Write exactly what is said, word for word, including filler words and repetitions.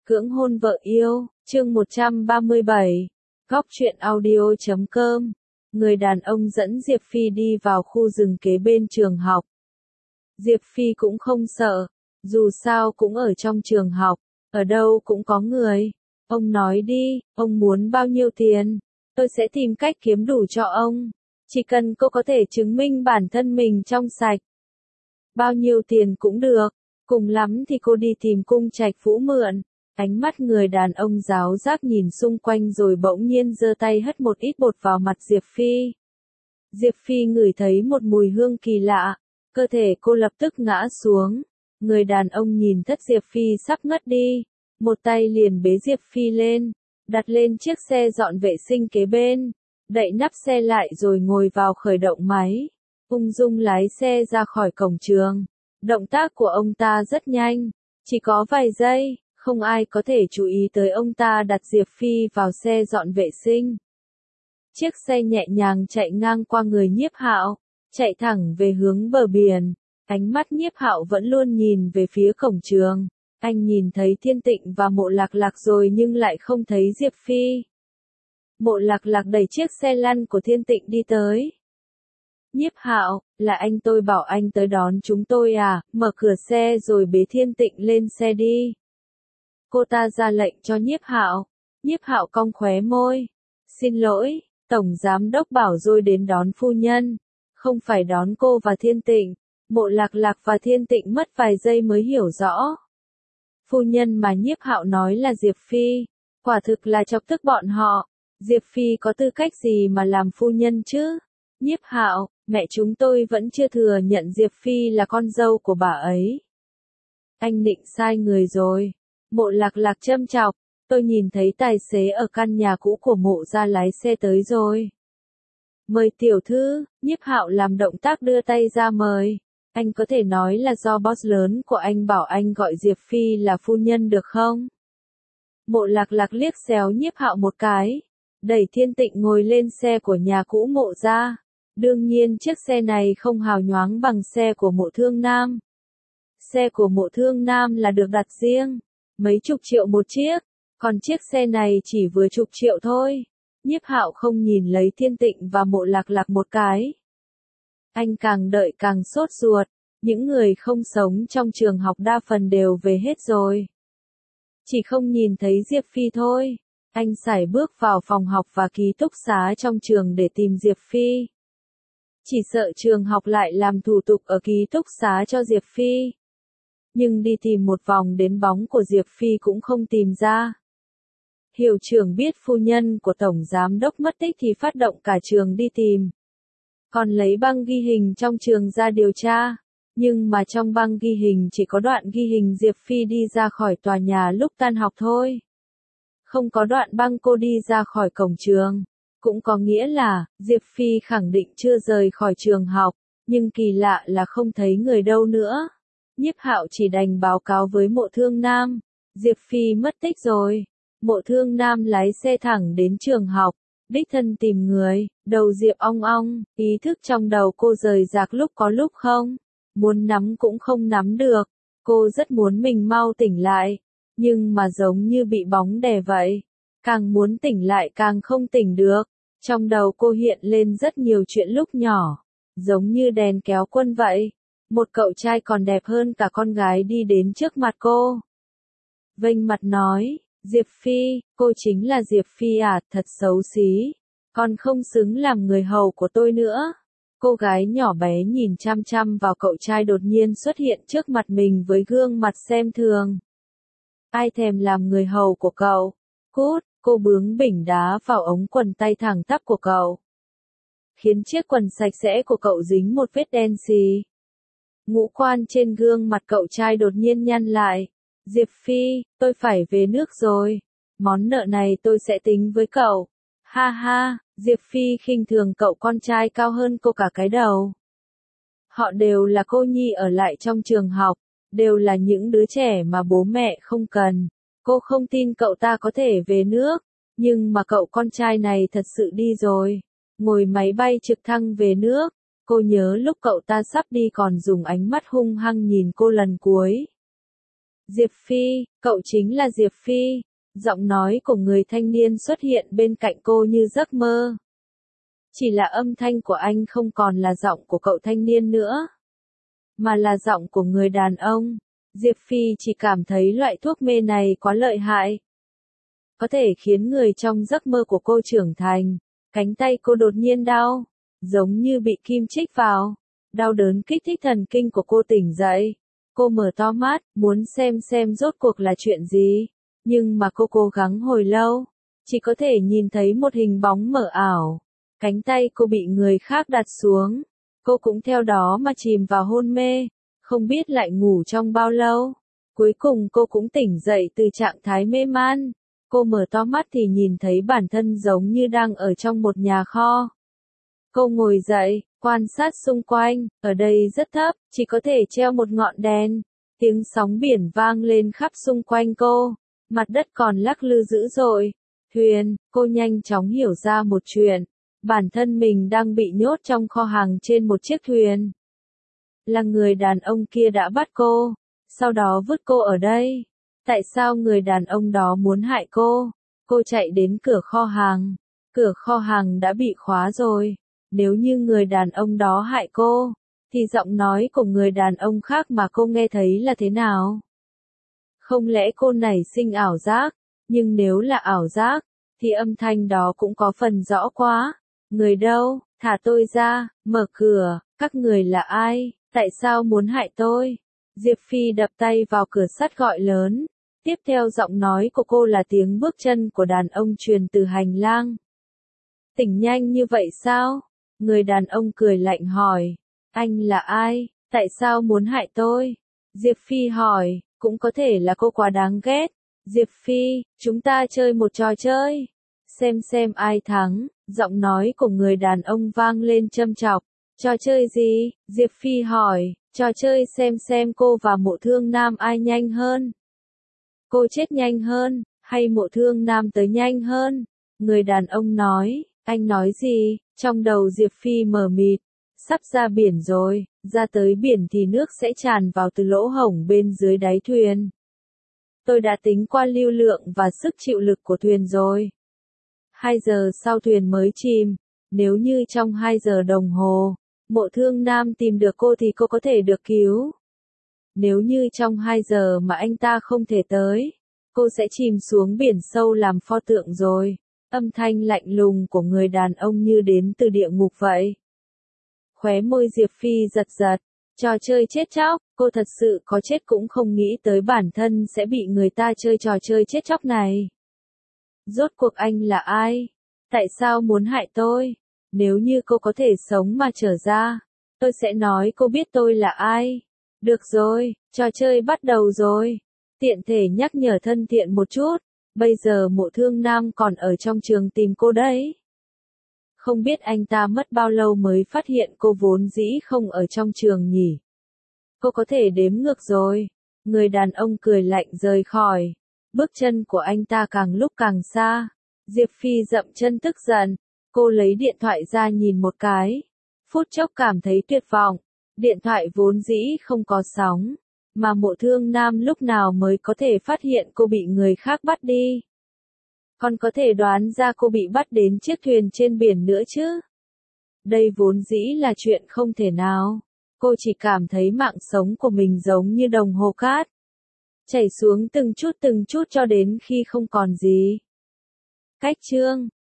Cưỡng hôn vợ yêu, chương một trăm ba mươi bảy, Góc truyện audio chấm com. Người đàn ông dẫn Diệp Phi đi vào khu rừng kế bên trường học. Diệp Phi cũng không sợ, dù sao cũng ở trong trường học, ở đâu cũng có người. Ông nói đi, ông muốn bao nhiêu tiền? Tôi sẽ tìm cách kiếm đủ cho ông. Chỉ cần cô có thể chứng minh bản thân mình trong sạch. Bao nhiêu tiền cũng được, cùng lắm thì cô đi tìm cung trạch vũ mượn. Ánh mắt người đàn ông giáo giác nhìn xung quanh rồi bỗng nhiên giơ tay hất một ít bột vào mặt Diệp Phi. Diệp Phi ngửi thấy một mùi hương kỳ lạ, cơ thể cô lập tức ngã xuống. Người đàn ông nhìn thất Diệp Phi sắp ngất đi, một tay liền bế Diệp Phi lên, đặt lên chiếc xe dọn vệ sinh kế bên, đậy nắp xe lại rồi ngồi vào khởi động máy, ung dung lái xe ra khỏi cổng trường. Động tác của ông ta rất nhanh, chỉ có vài giây. Không ai có thể chú ý tới ông ta đặt Diệp Phi vào xe dọn vệ sinh. Chiếc xe nhẹ nhàng chạy ngang qua người Nhiếp Hạo, chạy thẳng về hướng bờ biển. Ánh mắt Nhiếp Hạo vẫn luôn nhìn về phía cổng trường. Anh nhìn thấy Thiên Tịnh và Mộ Lạc Lạc rồi nhưng lại không thấy Diệp Phi. Mộ Lạc Lạc đẩy chiếc xe lăn của Thiên Tịnh đi tới. Nhiếp Hạo, là anh, tôi bảo anh tới đón chúng tôi à? Mở cửa xe rồi bế Thiên Tịnh lên xe đi. Cô ta ra lệnh cho Nhiếp Hạo. Nhiếp Hạo cong khóe môi. Xin lỗi, Tổng Giám Đốc bảo rồi đến đón phu nhân, không phải đón cô và Thiên Tịnh. Mộ Lạc Lạc và Thiên Tịnh mất vài giây mới hiểu rõ. Phu nhân mà Nhiếp Hạo nói là Diệp Phi, quả thực là chọc tức bọn họ. Diệp Phi có tư cách gì mà làm phu nhân chứ? Nhiếp Hạo, mẹ chúng tôi vẫn chưa thừa nhận Diệp Phi là con dâu của bà ấy. Anh định sai người rồi. Mộ Lạc Lạc châm chọc, tôi nhìn thấy tài xế ở căn nhà cũ của Mộ gia lái xe tới rồi. Mời tiểu thư. Nhiếp Hạo làm động tác đưa tay ra mời. Anh có thể nói là do boss lớn của anh bảo anh gọi Diệp Phi là phu nhân được không? Mộ Lạc Lạc liếc xéo Nhiếp Hạo một cái, đẩy Thiên Tịnh ngồi lên xe của nhà cũ Mộ gia. Đương nhiên chiếc xe này không hào nhoáng bằng xe của Mộ Thương Nam. Xe của Mộ Thương Nam là được đặt riêng, mấy chục triệu một chiếc, còn chiếc xe này chỉ vừa chục triệu thôi. Nhiếp Hạo không nhìn lấy Thiên Tịnh và Mộ Lạc Lạc một cái. Anh càng đợi càng sốt ruột, những người không sống trong trường học đa phần đều về hết rồi. Chỉ không nhìn thấy Diệp Phi thôi. Anh sải bước vào phòng học và ký túc xá trong trường để tìm Diệp Phi. Chỉ sợ trường học lại làm thủ tục ở ký túc xá cho Diệp Phi. Nhưng đi tìm một vòng đến bóng của Diệp Phi cũng không tìm ra. Hiệu trưởng biết phu nhân của Tổng Giám Đốc mất tích thì phát động cả trường đi tìm. Còn lấy băng ghi hình trong trường ra điều tra. Nhưng mà trong băng ghi hình chỉ có đoạn ghi hình Diệp Phi đi ra khỏi tòa nhà lúc tan học thôi. Không có đoạn băng cô đi ra khỏi cổng trường. Cũng có nghĩa là, Diệp Phi khẳng định chưa rời khỏi trường học. Nhưng kỳ lạ là không thấy người đâu nữa. Nhiếp Hạo chỉ đành báo cáo với Mộ Thương Nam. Diệp Phi mất tích rồi. Mộ Thương Nam lái xe thẳng đến trường học, đích thân tìm người. Đầu Diệp ong ong, ý thức trong đầu cô rời rạc lúc có lúc không. Muốn nắm cũng không nắm được. Cô rất muốn mình mau tỉnh lại. Nhưng mà giống như bị bóng đè vậy. Càng muốn tỉnh lại càng không tỉnh được. Trong đầu cô hiện lên rất nhiều chuyện lúc nhỏ. Giống như đèn kéo quân vậy. Một cậu trai còn đẹp hơn cả con gái đi đến trước mặt cô. Vênh mặt nói, Diệp Phi, cô chính là Diệp Phi à, thật xấu xí. Còn không xứng làm người hầu của tôi nữa. Cô gái nhỏ bé nhìn chăm chăm vào cậu trai đột nhiên xuất hiện trước mặt mình với gương mặt xem thường. Ai thèm làm người hầu của cậu? Cút, cô bướng bỉnh đá vào ống quần tay thẳng tắp của cậu. Khiến chiếc quần sạch sẽ của cậu dính một vết đen xì. Ngũ quan trên gương mặt cậu trai đột nhiên nhăn lại. Diệp Phi, tôi phải về nước rồi. Món nợ này tôi sẽ tính với cậu. Ha ha, Diệp Phi khinh thường cậu con trai cao hơn cô cả cái đầu. Họ đều là cô nhi ở lại trong trường học, đều là những đứa trẻ mà bố mẹ không cần. Cô không tin cậu ta có thể về nước, nhưng mà cậu con trai này thật sự đi rồi. Ngồi máy bay trực thăng về nước. Cô nhớ lúc cậu ta sắp đi còn dùng ánh mắt hung hăng nhìn cô lần cuối. Diệp Phi, cậu chính là Diệp Phi. Giọng nói của người thanh niên xuất hiện bên cạnh cô như giấc mơ. Chỉ là âm thanh của anh không còn là giọng của cậu thanh niên nữa, mà là giọng của người đàn ông. Diệp Phi chỉ cảm thấy loại thuốc mê này quá lợi hại. Có thể khiến người trong giấc mơ của cô trưởng thành. Cánh tay cô đột nhiên đau, giống như bị kim chích vào. Đau đớn kích thích thần kinh của cô tỉnh dậy. Cô mở to mắt, muốn xem xem rốt cuộc là chuyện gì. Nhưng mà cô cố gắng hồi lâu, chỉ có thể nhìn thấy một hình bóng mờ ảo. Cánh tay cô bị người khác đặt xuống. Cô cũng theo đó mà chìm vào hôn mê. Không biết lại ngủ trong bao lâu. Cuối cùng cô cũng tỉnh dậy từ trạng thái mê man. Cô mở to mắt thì nhìn thấy bản thân giống như đang ở trong một nhà kho. Cô ngồi dậy, quan sát xung quanh, ở đây rất thấp, chỉ có thể treo một ngọn đèn. Tiếng sóng biển vang lên khắp xung quanh cô, mặt đất còn lắc lư dữ dội. Thuyền, cô nhanh chóng hiểu ra một chuyện, bản thân mình đang bị nhốt trong kho hàng trên một chiếc thuyền. Là người đàn ông kia đã bắt cô, sau đó vứt cô ở đây. Tại sao người đàn ông đó muốn hại cô? Cô chạy đến cửa kho hàng. Cửa kho hàng đã bị khóa rồi. Nếu như người đàn ông đó hại cô, thì giọng nói của người đàn ông khác mà cô nghe thấy là thế nào? Không lẽ cô nảy sinh ảo giác? Nhưng nếu là ảo giác, thì âm thanh đó cũng có phần rõ quá. Người đâu? Thả tôi ra, mở cửa, các người là ai? Tại sao muốn hại tôi? Diệp Phi đập tay vào cửa sắt gọi lớn. Tiếp theo giọng nói của cô là tiếng bước chân của đàn ông truyền từ hành lang. Tỉnh nhanh như vậy sao? Người đàn ông cười lạnh hỏi. Anh là ai? Tại sao muốn hại tôi? Diệp Phi hỏi, cũng có thể là cô quá đáng ghét. Diệp Phi, chúng ta chơi một trò chơi. Xem xem ai thắng, giọng nói của người đàn ông vang lên châm chọc. Trò chơi gì? Diệp Phi hỏi, trò chơi xem xem cô và Mộ Thương Nam ai nhanh hơn. Cô chết nhanh hơn, hay Mộ Thương Nam tới nhanh hơn? Người đàn ông nói, anh nói gì? Trong đầu Diệp Phi mờ mịt, sắp ra biển rồi, ra tới biển thì nước sẽ tràn vào từ lỗ hổng bên dưới đáy thuyền. Tôi đã tính qua lưu lượng và sức chịu lực của thuyền rồi. Hai giờ sau thuyền mới chìm, nếu như trong hai giờ đồng hồ, Mộ Thương Nam tìm được cô thì cô có thể được cứu. Nếu như trong hai giờ mà anh ta không thể tới, cô sẽ chìm xuống biển sâu làm pho tượng rồi. Âm thanh lạnh lùng của người đàn ông như đến từ địa ngục vậy. Khóe môi Diệp Phi giật giật. Trò chơi chết chóc, cô thật sự có chết cũng không nghĩ tới bản thân sẽ bị người ta chơi trò chơi chết chóc này. Rốt cuộc anh là ai? Tại sao muốn hại tôi? Nếu như cô có thể sống mà trở ra, tôi sẽ nói cô biết tôi là ai. Được rồi, trò chơi bắt đầu rồi. Tiện thể nhắc nhở thân thiện một chút, bây giờ Mộ Thương Nam còn ở trong trường tìm cô đấy. Không biết anh ta mất bao lâu mới phát hiện cô vốn dĩ không ở trong trường nhỉ. Cô có thể đếm ngược rồi. Người đàn ông cười lạnh rời khỏi. Bước chân của anh ta càng lúc càng xa. Diệp Phi dậm chân tức giận. Cô lấy điện thoại ra nhìn một cái. Phút chốc cảm thấy tuyệt vọng. Điện thoại vốn dĩ không có sóng. Mà Mộ Thương Nam lúc nào mới có thể phát hiện cô bị người khác bắt đi. Còn có thể đoán ra cô bị bắt đến chiếc thuyền trên biển nữa chứ. Đây vốn dĩ là chuyện không thể nào. Cô chỉ cảm thấy mạng sống của mình giống như đồng hồ cát. Chảy xuống từng chút từng chút cho đến khi không còn gì. Cách chương